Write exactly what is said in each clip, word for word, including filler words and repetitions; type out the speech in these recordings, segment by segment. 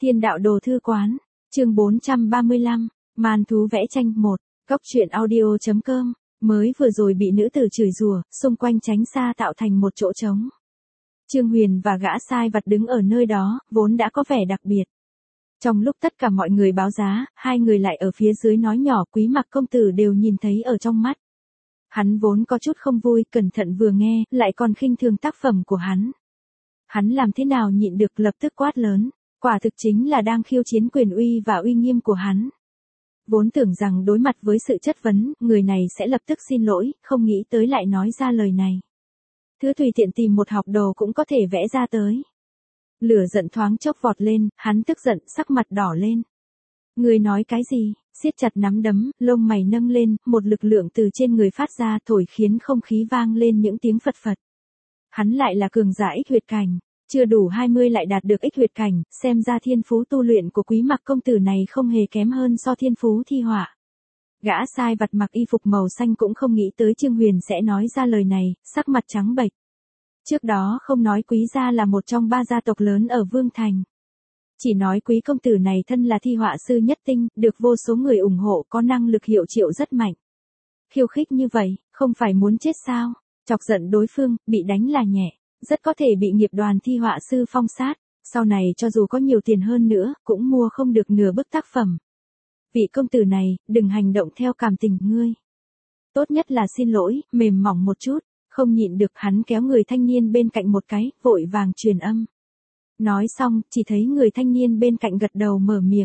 Thiên đạo đồ thư quán, chương bốn trăm ba mươi lăm, màn thú vẽ tranh một, góc truyện audio.com, mới vừa rồi bị nữ tử chửi rủa, xung quanh tránh xa tạo thành một chỗ trống. Trương Huyền và gã sai vặt đứng ở nơi đó, vốn đã có vẻ đặc biệt. Trong lúc tất cả mọi người báo giá, hai người lại ở phía dưới nói nhỏ, Quý Mặc công tử đều nhìn thấy ở trong mắt. Hắn vốn có chút không vui, cẩn thận vừa nghe, lại còn khinh thường tác phẩm của hắn. Hắn làm thế nào nhịn được, lập tức quát lớn, quả thực chính là đang khiêu chiến quyền uy và uy nghiêm của hắn. Vốn tưởng rằng đối mặt với sự chất vấn, người này sẽ lập tức xin lỗi, không nghĩ tới lại nói ra lời này. Thứ tùy tiện tìm một học đồ cũng có thể vẽ ra tới. Lửa giận thoáng chốc vọt lên, hắn tức giận, sắc mặt đỏ lên. Người nói cái gì? Siết chặt nắm đấm, lông mày nâng lên, một lực lượng từ trên người phát ra, thổi khiến không khí vang lên những tiếng phật phật. Hắn lại là cường giả ích huyệt cảnh, chưa đủ hai mươi lại đạt được ích huyệt cảnh, xem ra thiên phú tu luyện của Quý Mặc công tử này không hề kém hơn so thiên phú thi họa. Gã sai vặt mặc y phục màu xanh cũng không nghĩ tới Trương Huyền sẽ nói ra lời này, sắc mặt trắng bệch. Trước đó không nói Quý gia là một trong ba gia tộc lớn ở Vương Thành. Chỉ nói Quý công tử này thân là thi họa sư nhất tinh, được vô số người ủng hộ, có năng lực hiệu triệu rất mạnh. Khiêu khích như vậy, không phải muốn chết sao? Chọc giận đối phương, bị đánh là nhẹ, rất có thể bị nghiệp đoàn thi họa sư phong sát, sau này cho dù có nhiều tiền hơn nữa, cũng mua không được nửa bức tác phẩm. Vị công tử này, đừng hành động theo cảm tình ngươi. Tốt nhất là xin lỗi, mềm mỏng một chút, không nhịn được hắn kéo người thanh niên bên cạnh một cái, vội vàng truyền âm. Nói xong, chỉ thấy người thanh niên bên cạnh gật đầu mở miệng.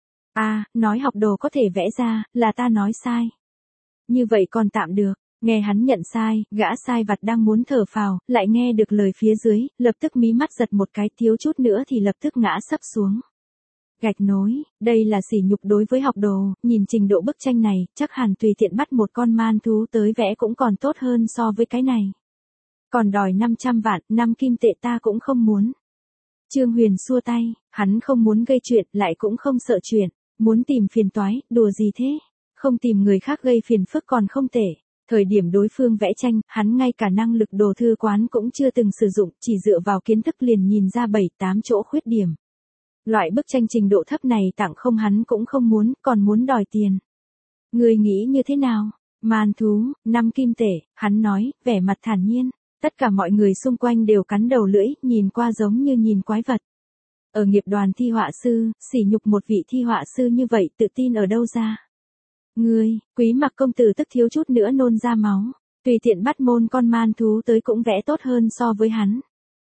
À, nói học đồ có thể vẽ ra, là ta nói sai. Như vậy còn tạm được, nghe hắn nhận sai, gã sai vặt đang muốn thở phào, lại nghe được lời phía dưới, lập tức mí mắt giật một cái, thiếu chút nữa thì lập tức ngã sấp xuống. Gạch nối, đây là sỉ nhục đối với học đồ, nhìn trình độ bức tranh này, chắc hẳn tùy tiện bắt một con man thú tới vẽ cũng còn tốt hơn so với cái này. Còn đòi năm trăm vạn, năm kim tệ ta cũng không muốn. Trương Huyền xua tay, hắn không muốn gây chuyện, lại cũng không sợ chuyện, muốn tìm phiền toái, đùa gì thế? Không tìm người khác gây phiền phức còn không tệ. Thời điểm đối phương vẽ tranh, hắn ngay cả năng lực đồ thư quán cũng chưa từng sử dụng, chỉ dựa vào kiến thức liền nhìn ra bảy tám chỗ khuyết điểm. Loại bức tranh trình độ thấp này tặng không hắn cũng không muốn, còn muốn đòi tiền. Người nghĩ như thế nào? Man thú, năm kim tệ, hắn nói, vẻ mặt thản nhiên. Tất cả mọi người xung quanh đều cắn đầu lưỡi, nhìn qua giống như nhìn quái vật. Ở nghiệp đoàn thi họa sư, sỉ nhục một vị thi họa sư như vậy, tự tin ở đâu ra? Ngươi, Quý Mặc công tử tức thiếu chút nữa nôn ra máu, tùy tiện bắt môn con man thú tới cũng vẽ tốt hơn so với hắn.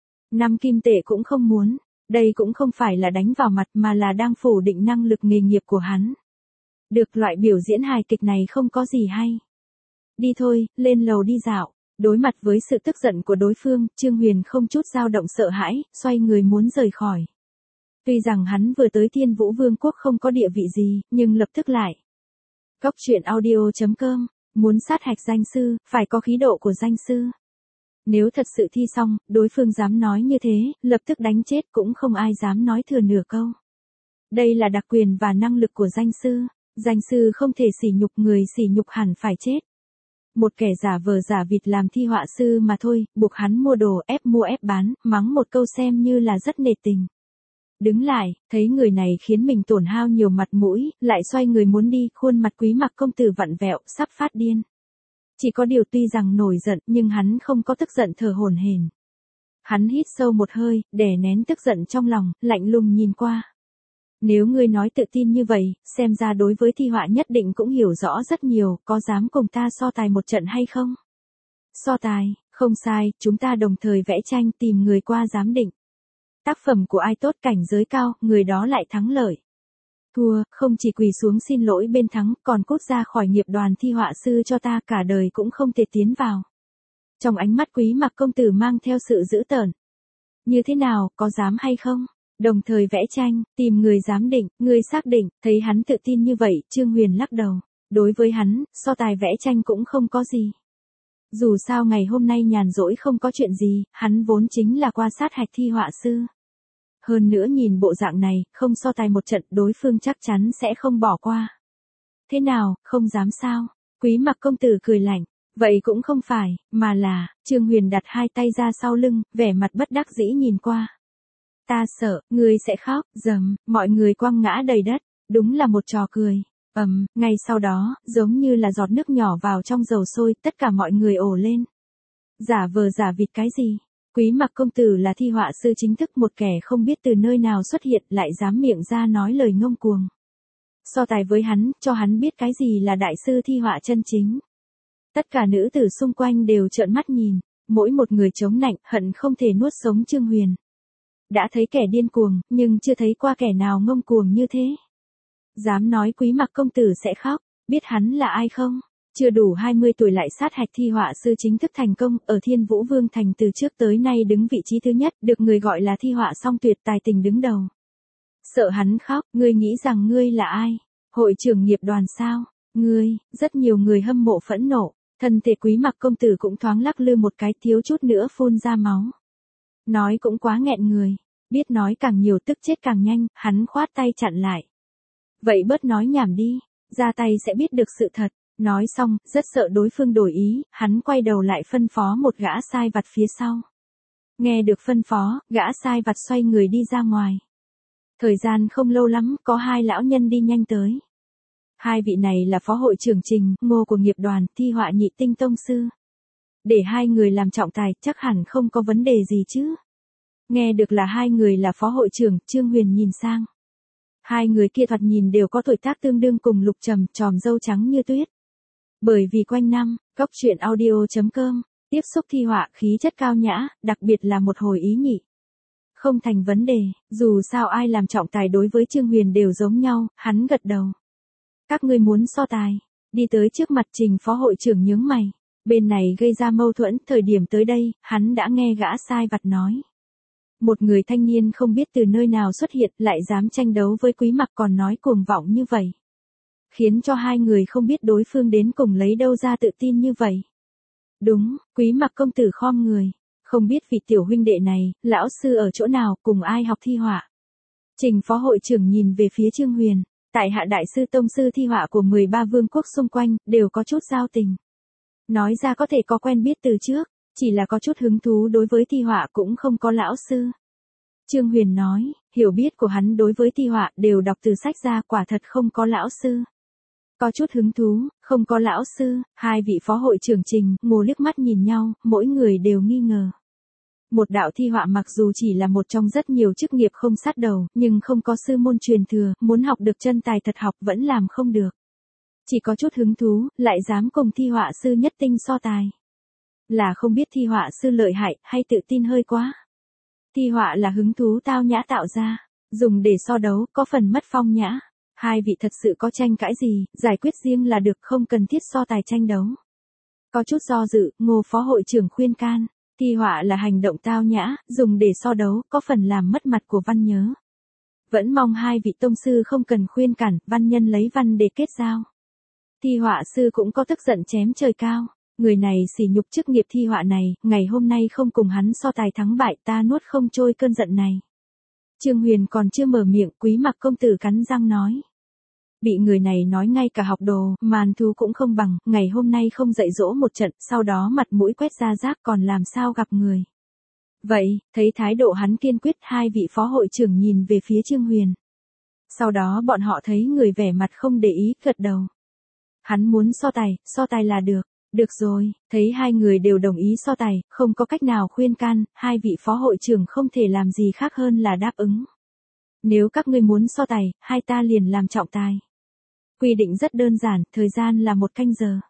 Năm kim tệ cũng không muốn, đây cũng không phải là đánh vào mặt mà là đang phủ định năng lực nghề nghiệp của hắn. Được, loại biểu diễn hài kịch này không có gì hay. Đi thôi, lên lầu đi dạo. Đối mặt với sự tức giận của đối phương, Trương Huyền không chút dao động sợ hãi, xoay người muốn rời khỏi. Tuy rằng hắn vừa tới Thiên Vũ Vương quốc không có địa vị gì, nhưng lập tức lại. Góc truyện audio.com, muốn sát hạch danh sư, phải có khí độ của danh sư. Nếu thật sự thi xong, đối phương dám nói như thế, lập tức đánh chết cũng không ai dám nói thừa nửa câu. Đây là đặc quyền và năng lực của danh sư, danh sư không thể sỉ nhục người, sỉ nhục hẳn phải chết. Một kẻ giả vờ giả vịt làm thi họa sư mà thôi, buộc hắn mua đồ, ép mua ép bán, mắng một câu xem như là rất nể tình. Đứng lại, thấy người này khiến mình tổn hao nhiều mặt mũi, lại xoay người muốn đi, khuôn mặt Quý Mặc công tử vặn vẹo, sắp phát điên. Chỉ có điều tuy rằng nổi giận, nhưng hắn không có tức giận thở hổn hển. Hắn hít sâu một hơi, đè nén tức giận trong lòng, lạnh lùng nhìn qua. Nếu ngươi nói tự tin như vậy, xem ra đối với thi họa nhất định cũng hiểu rõ rất nhiều, có dám cùng ta so tài một trận hay không? So tài, không sai, chúng ta đồng thời vẽ tranh tìm người qua giám định. Tác phẩm của ai tốt cảnh giới cao, người đó lại thắng lợi. Thua, không chỉ quỳ xuống xin lỗi bên thắng, còn cút ra khỏi nghiệp đoàn thi họa sư cho ta, cả đời cũng không thể tiến vào. Trong ánh mắt Quý Mặc công tử mang theo sự dữ tợn. Như thế nào, có dám hay không? Đồng thời vẽ tranh, tìm người giám định, người xác định, thấy hắn tự tin như vậy, Trương Huyền lắc đầu. Đối với hắn, so tài vẽ tranh cũng không có gì. Dù sao ngày hôm nay nhàn rỗi không có chuyện gì, hắn vốn chính là qua sát hạch thi họa sư. Hơn nữa nhìn bộ dạng này, không so tài một trận, đối phương chắc chắn sẽ không bỏ qua. Thế nào, không dám sao? Quý Mặc công tử cười lạnh. Vậy cũng không phải, mà là, Trương Huyền đặt hai tay ra sau lưng, vẻ mặt bất đắc dĩ nhìn qua. Ta sợ, ngươi sẽ khóc, dầm, mọi người quăng ngã đầy đất, đúng là một trò cười. Ầm, ngay sau đó, giống như là giọt nước nhỏ vào trong dầu sôi, tất cả mọi người ồ lên. Giả vờ giả vịt cái gì? Quý Mặc công tử là thi họa sư chính thức, một kẻ không biết từ nơi nào xuất hiện lại dám miệng ra nói lời ngông cuồng. So tài với hắn, cho hắn biết cái gì là đại sư thi họa chân chính. Tất cả nữ tử xung quanh đều trợn mắt nhìn, mỗi một người chống nạnh, hận không thể nuốt sống Trương Huyền. Đã thấy kẻ điên cuồng, nhưng chưa thấy qua kẻ nào ngông cuồng như thế. Dám nói Quý Mặc công tử sẽ khóc, biết hắn là ai không? Chưa đủ hai mươi tuổi lại sát hạch thi họa sư chính thức thành công, ở Thiên Vũ Vương Thành từ trước tới nay đứng vị trí thứ nhất, được người gọi là thi họa song tuyệt tài tình đứng đầu. Sợ hắn khóc, ngươi nghĩ rằng ngươi là ai? Hội trưởng nghiệp đoàn sao? Ngươi, rất nhiều người hâm mộ phẫn nộ, thân thể Quý Mặc công tử cũng thoáng lắc lư một cái, thiếu chút nữa phun ra máu. Nói cũng quá nghẹn người, biết nói càng nhiều tức chết càng nhanh, hắn khoát tay chặn lại. Vậy bớt nói nhảm đi, ra tay sẽ biết được sự thật. Nói xong, rất sợ đối phương đổi ý, hắn quay đầu lại phân phó một gã sai vặt phía sau. Nghe được phân phó, gã sai vặt xoay người đi ra ngoài. Thời gian không lâu lắm, có hai lão nhân đi nhanh tới. Hai vị này là phó hội trưởng Trình, Ngô của nghiệp đoàn, thi họa nhị tinh tông sư. Để hai người làm trọng tài, chắc hẳn không có vấn đề gì chứ. Nghe được là hai người là phó hội trưởng, Trương Huyền nhìn sang. Hai người kia thoạt nhìn đều có tuổi tác tương đương cùng Lục Trầm, tròm râu trắng như tuyết. Bởi vì quanh năm, góc truyện audio chấm com, tiếp xúc thi họa khí chất cao nhã, đặc biệt là một hồi ý nhị. Không thành vấn đề, dù sao ai làm trọng tài đối với Trương Huyền đều giống nhau, hắn gật đầu. Các ngươi muốn so tài, đi tới trước mặt Trình phó hội trưởng nhướng mày. Bên này gây ra mâu thuẫn, thời điểm tới đây, hắn đã nghe gã sai vặt nói. Một người thanh niên không biết từ nơi nào xuất hiện lại dám tranh đấu với Quý Mặc còn nói cuồng vọng như vậy. Khiến cho hai người không biết đối phương đến cùng lấy đâu ra tự tin như vậy. Đúng, Quý Mặc công tử khom người. Không biết vị tiểu huynh đệ này, lão sư ở chỗ nào, cùng ai học thi họa. Trình phó hội trưởng nhìn về phía Trương Huyền. Tại hạ đại sư tông sư thi họa của mười ba vương quốc xung quanh, đều có chút giao tình. Nói ra có thể có quen biết từ trước, chỉ là có chút hứng thú đối với thi họa cũng không có lão sư. Trương Huyền nói, hiểu biết của hắn đối với thi họa đều đọc từ sách ra, quả thật không có lão sư. Có chút hứng thú, không có lão sư, hai vị phó hội trưởng Trình, Ngô liếc mắt nhìn nhau, mỗi người đều nghi ngờ. Một đạo thi họa mặc dù chỉ là một trong rất nhiều chức nghiệp không sát đầu, nhưng không có sư môn truyền thừa, muốn học được chân tài thật học vẫn làm không được. Chỉ có chút hứng thú, lại dám cùng thi họa sư nhất tinh so tài. Là không biết thi họa sư lợi hại, hay tự tin hơi quá. Thi họa là hứng thú tao nhã tạo ra, dùng để so đấu, có phần mất phong nhã. Hai vị thật sự có tranh cãi gì, giải quyết riêng là được, không cần thiết so tài tranh đấu. Có chút do dự, Ngô phó hội trưởng khuyên can, thi họa là hành động tao nhã, dùng để so đấu, có phần làm mất mặt của văn nhớ. Vẫn mong hai vị tông sư không cần khuyên cản, văn nhân lấy văn để kết giao. Thi họa sư cũng có tức giận chém trời cao, người này sỉ nhục chức nghiệp thi họa này, ngày hôm nay không cùng hắn so tài thắng bại, ta nuốt không trôi cơn giận này. Trương Huyền còn chưa mở miệng, Quý Mặc công tử cắn răng nói. Bị người này nói ngay cả học đồ, màn thú cũng không bằng, ngày hôm nay không dạy dỗ một trận, sau đó mặt mũi quét ra rác còn làm sao gặp người. Vậy, thấy thái độ hắn kiên quyết, hai vị phó hội trưởng nhìn về phía Trương Huyền. Sau đó bọn họ thấy người vẻ mặt không để ý, gật đầu. Hắn muốn so tài, so tài là được. Được rồi, thấy hai người đều đồng ý so tài, không có cách nào khuyên can, hai vị phó hội trưởng không thể làm gì khác hơn là đáp ứng. Nếu các ngươi muốn so tài, hai ta liền làm trọng tài. Quy định rất đơn giản, thời gian là một canh giờ.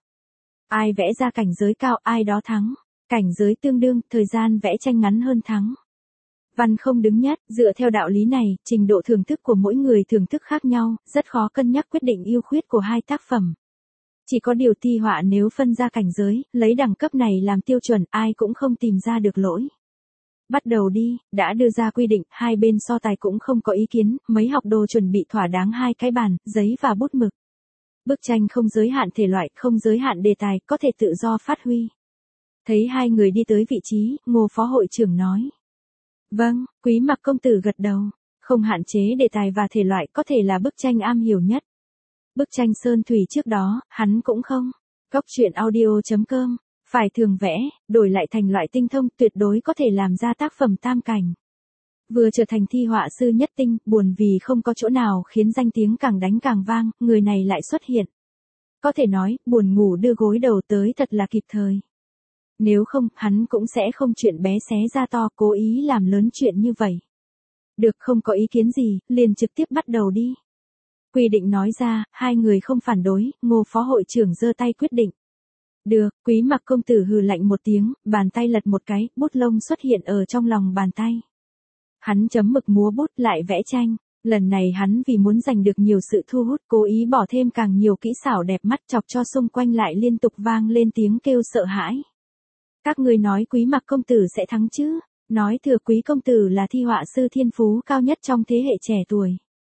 Ai vẽ ra cảnh giới cao, ai đó thắng. Cảnh giới tương đương, thời gian vẽ tranh ngắn hơn thắng. Văn không đứng nhất, dựa theo đạo lý này, trình độ thưởng thức của mỗi người thưởng thức khác nhau, rất khó cân nhắc quyết định ưu khuyết của hai tác phẩm. Chỉ có điều thi họa nếu phân ra cảnh giới, lấy đẳng cấp này làm tiêu chuẩn, ai cũng không tìm ra được lỗi. Bắt đầu đi, đã đưa ra quy định, hai bên so tài cũng không có ý kiến, mấy học đồ chuẩn bị thỏa đáng hai cái bàn, giấy và bút mực. Bức tranh không giới hạn thể loại, không giới hạn đề tài, có thể tự do phát huy. Thấy hai người đi tới vị trí, Ngô phó hội trưởng nói. Vâng, Quý Mặc công tử gật đầu, không hạn chế đề tài và thể loại, có thể là bức tranh am hiểu nhất. Bức tranh sơn thủy trước đó, hắn cũng không. Góc truyện audio chấm com, phải thường vẽ, đổi lại thành loại tinh thông, tuyệt đối có thể làm ra tác phẩm tam cảnh. Vừa trở thành thi họa sư nhất tinh, buồn vì không có chỗ nào khiến danh tiếng càng đánh càng vang, người này lại xuất hiện. Có thể nói, buồn ngủ đưa gối đầu tới thật là kịp thời. Nếu không, hắn cũng sẽ không chuyện bé xé ra to, cố ý làm lớn chuyện như vậy. Được, không có ý kiến gì, liền trực tiếp bắt đầu đi. Quy định nói ra, hai người không phản đối, Ngô phó hội trưởng giơ tay quyết định. Được, Quý Mặc công tử hừ lạnh một tiếng, bàn tay lật một cái, bút lông xuất hiện ở trong lòng bàn tay. Hắn chấm mực múa bút lại vẽ tranh, lần này hắn vì muốn giành được nhiều sự thu hút, cố ý bỏ thêm càng nhiều kỹ xảo đẹp mắt, chọc cho xung quanh lại liên tục vang lên tiếng kêu sợ hãi. Các ngươi nói Quý Mặc công tử sẽ thắng chứ? Nói thừa Quý công tử là thi họa sư thiên phú cao nhất trong thế hệ trẻ tuổi.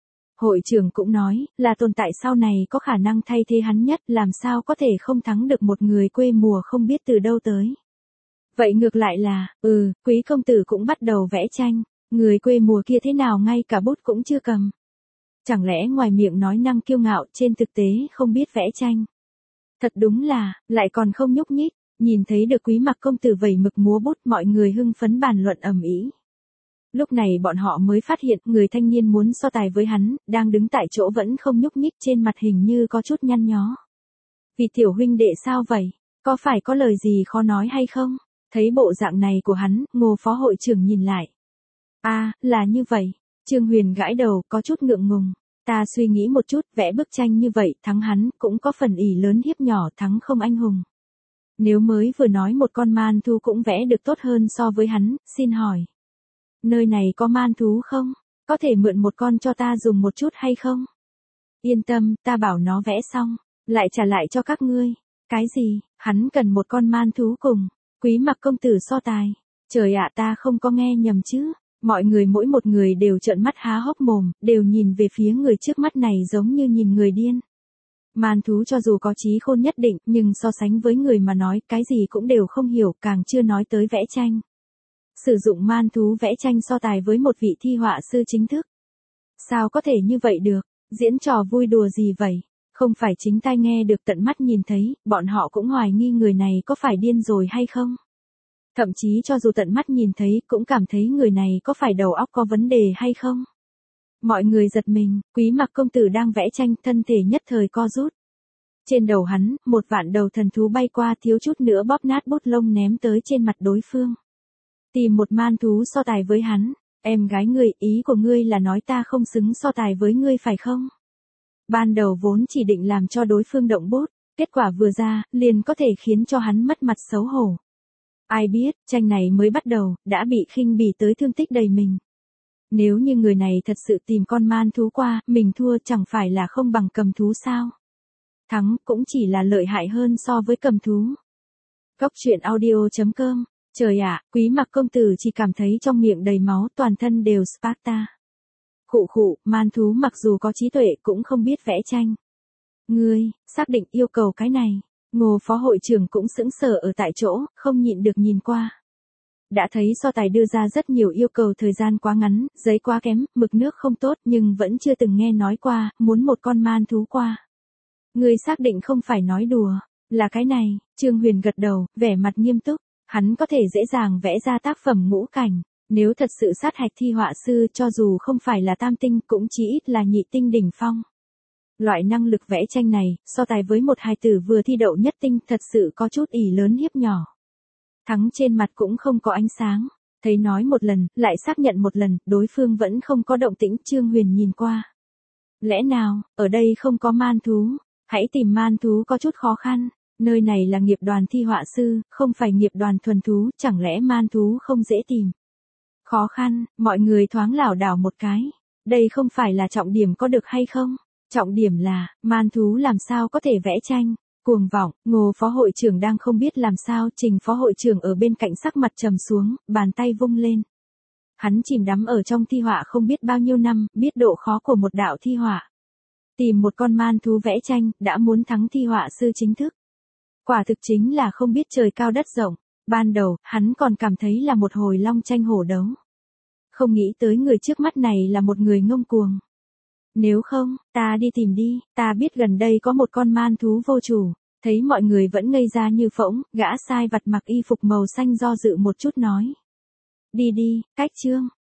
Hội trưởng cũng nói, là tồn tại sau này có khả năng thay thế hắn nhất, làm sao có thể không thắng được một người quê mùa không biết từ đâu tới. Vậy ngược lại là, ừ, Quý công tử cũng bắt đầu vẽ tranh, người quê mùa kia thế nào ngay cả bút cũng chưa cầm. Chẳng lẽ ngoài miệng nói năng kiêu ngạo, trên thực tế không biết vẽ tranh. Thật đúng là, lại còn không nhúc nhích, nhìn thấy được Quý Mặc công tử vẩy mực múa bút, mọi người hưng phấn bàn luận ầm ĩ. Lúc này bọn họ mới phát hiện người thanh niên muốn so tài với hắn, đang đứng tại chỗ vẫn không nhúc nhích, trên mặt hình như có chút nhăn nhó. Vì tiểu huynh đệ sao vậy? Có phải có lời gì khó nói hay không? Thấy bộ dạng này của hắn, Ngô phó hội trưởng nhìn lại. À, là như vậy. Trương Huyền gãi đầu, có chút ngượng ngùng. Ta suy nghĩ một chút, vẽ bức tranh như vậy, thắng hắn, cũng có phần ỷ lớn hiếp nhỏ, thắng không anh hùng. Nếu mới vừa nói một con man thú cũng vẽ được tốt hơn so với hắn, xin hỏi. Nơi này có man thú không? Có thể mượn một con cho ta dùng một chút hay không? Yên tâm, ta bảo nó vẽ xong, lại trả lại cho các ngươi. Cái gì? Hắn cần một con man thú cùng Quý Mặc công tử so tài. Trời ạ, ta không có nghe nhầm chứ? Mọi người mỗi một người đều trợn mắt há hốc mồm, đều nhìn về phía người trước mắt này giống như nhìn người điên. Man thú cho dù có trí khôn nhất định, nhưng so sánh với người mà nói cái gì cũng đều không hiểu, càng chưa nói tới vẽ tranh. Sử dụng man thú vẽ tranh so tài với một vị thi họa sư chính thức. Sao có thể như vậy được? Diễn trò vui đùa gì vậy? Không phải chính tai nghe được tận mắt nhìn thấy, bọn họ cũng hoài nghi người này có phải điên rồi hay không? Thậm chí cho dù tận mắt nhìn thấy cũng cảm thấy người này có phải đầu óc có vấn đề hay không? Mọi người giật mình, Quý Mặc công tử đang vẽ tranh, thân thể nhất thời co rút. Trên đầu hắn, một vạn đầu thần thú bay qua, thiếu chút nữa bóp nát bút lông ném tới trên mặt đối phương. Tìm một man thú so tài với hắn. Em gái ngươi, ý của ngươi là nói ta không xứng so tài với ngươi phải không? Ban đầu vốn chỉ định làm cho đối phương động bút, kết quả vừa ra, liền có thể khiến cho hắn mất mặt xấu hổ. Ai biết, tranh này mới bắt đầu, đã bị khinh bỉ tới thương tích đầy mình. Nếu như người này thật sự tìm con man thú qua, mình thua chẳng phải là không bằng cầm thú sao? Thắng cũng chỉ là lợi hại hơn so với cầm thú. Góc truyện audio chấm com. Trời ạ, Quý Mặc công tử chỉ cảm thấy trong miệng đầy máu, toàn thân đều Sparta. Khụ khụ, man thú mặc dù có trí tuệ cũng không biết vẽ tranh. Ngươi, xác định yêu cầu cái này. Ngô phó hội trưởng cũng sững sờ ở tại chỗ, không nhịn được nhìn qua. Đã thấy so tài đưa ra rất nhiều yêu cầu, thời gian quá ngắn, giấy quá kém, mực nước không tốt, nhưng vẫn chưa từng nghe nói qua, muốn một con man thú qua. Ngươi xác định không phải nói đùa, là cái này. Trương Huyền gật đầu, vẻ mặt nghiêm túc. Hắn có thể dễ dàng vẽ ra tác phẩm ngũ cảnh, nếu thật sự sát hạch thi họa sư, cho dù không phải là tam tinh cũng chỉ ít là nhị tinh đỉnh phong. Loại năng lực vẽ tranh này, so tài với một hài tử vừa thi đậu nhất tinh, thật sự có chút ỷ lớn hiếp nhỏ. Thắng trên mặt cũng không có ánh sáng, thấy nói một lần, lại xác nhận một lần, đối phương vẫn không có động tĩnh. Trương Huyền nhìn qua. Lẽ nào, ở đây không có man thú? Hãy tìm man thú có chút khó khăn. Nơi này là nghiệp đoàn thi họa sư, không phải nghiệp đoàn thuần thú, chẳng lẽ man thú không dễ tìm? Khó khăn, mọi người thoáng lảo đảo một cái. Đây không phải là trọng điểm có được hay không? Trọng điểm là, man thú làm sao có thể vẽ tranh? Cuồng vọng, Ngô phó hội trưởng đang không biết làm sao, Trình phó hội trưởng ở bên cạnh sắc mặt trầm xuống, bàn tay vung lên. Hắn chìm đắm ở trong thi họa không biết bao nhiêu năm, biết độ khó của một đạo thi họa. Tìm một con man thú vẽ tranh, đã muốn thắng thi họa sư chính thức. Quả thực chính là không biết trời cao đất rộng. Ban đầu, hắn còn cảm thấy là một hồi long tranh hổ đấu. Không nghĩ tới người trước mắt này là một người ngông cuồng. Nếu không, ta đi tìm đi, ta biết gần đây có một con man thú vô chủ. Thấy mọi người vẫn ngây ra như phỗng, gã sai vặt mặc y phục màu xanh do dự một chút nói. Đi đi, cách chương.